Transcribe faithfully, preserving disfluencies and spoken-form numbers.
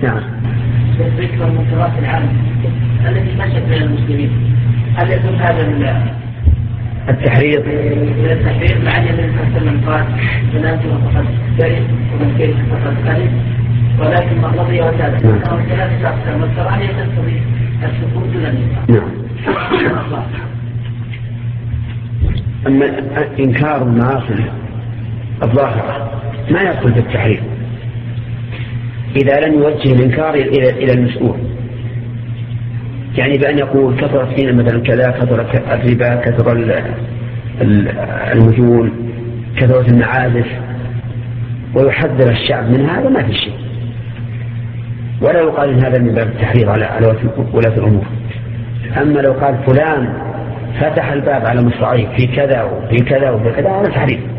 نعم. ذكر المنكرات العامة التي مشت بين المسلمين، هل يكون هذا من التحريض؟ من التحريض مع أن النبي صلى الله عليه وسلم قال فلان فقد كره ومن كره فقد كره، ولكن من رضي وتابع فإنه ثلاثة أقسام، والكراهية تقتضي السكوت دون النكاح. نعم. أما إنكار المعاصي الظاهرة ما يدخل في التحريم إذا لم يوجه الإنكار إلى المسؤول، يعني بأن يقول كثرت فينا مثلا كذا، كثرت الربا، كثر المجون، كثرت المعازف، ويحذر الشعب من هذا، ما في شيء، ولا يقال إن هذا من باب التحريض على ولاة الأمور. أما لو قال فلان فتح الباب على مصراعيه في كذا وفي كذا وفي كذا، هذا تحريم.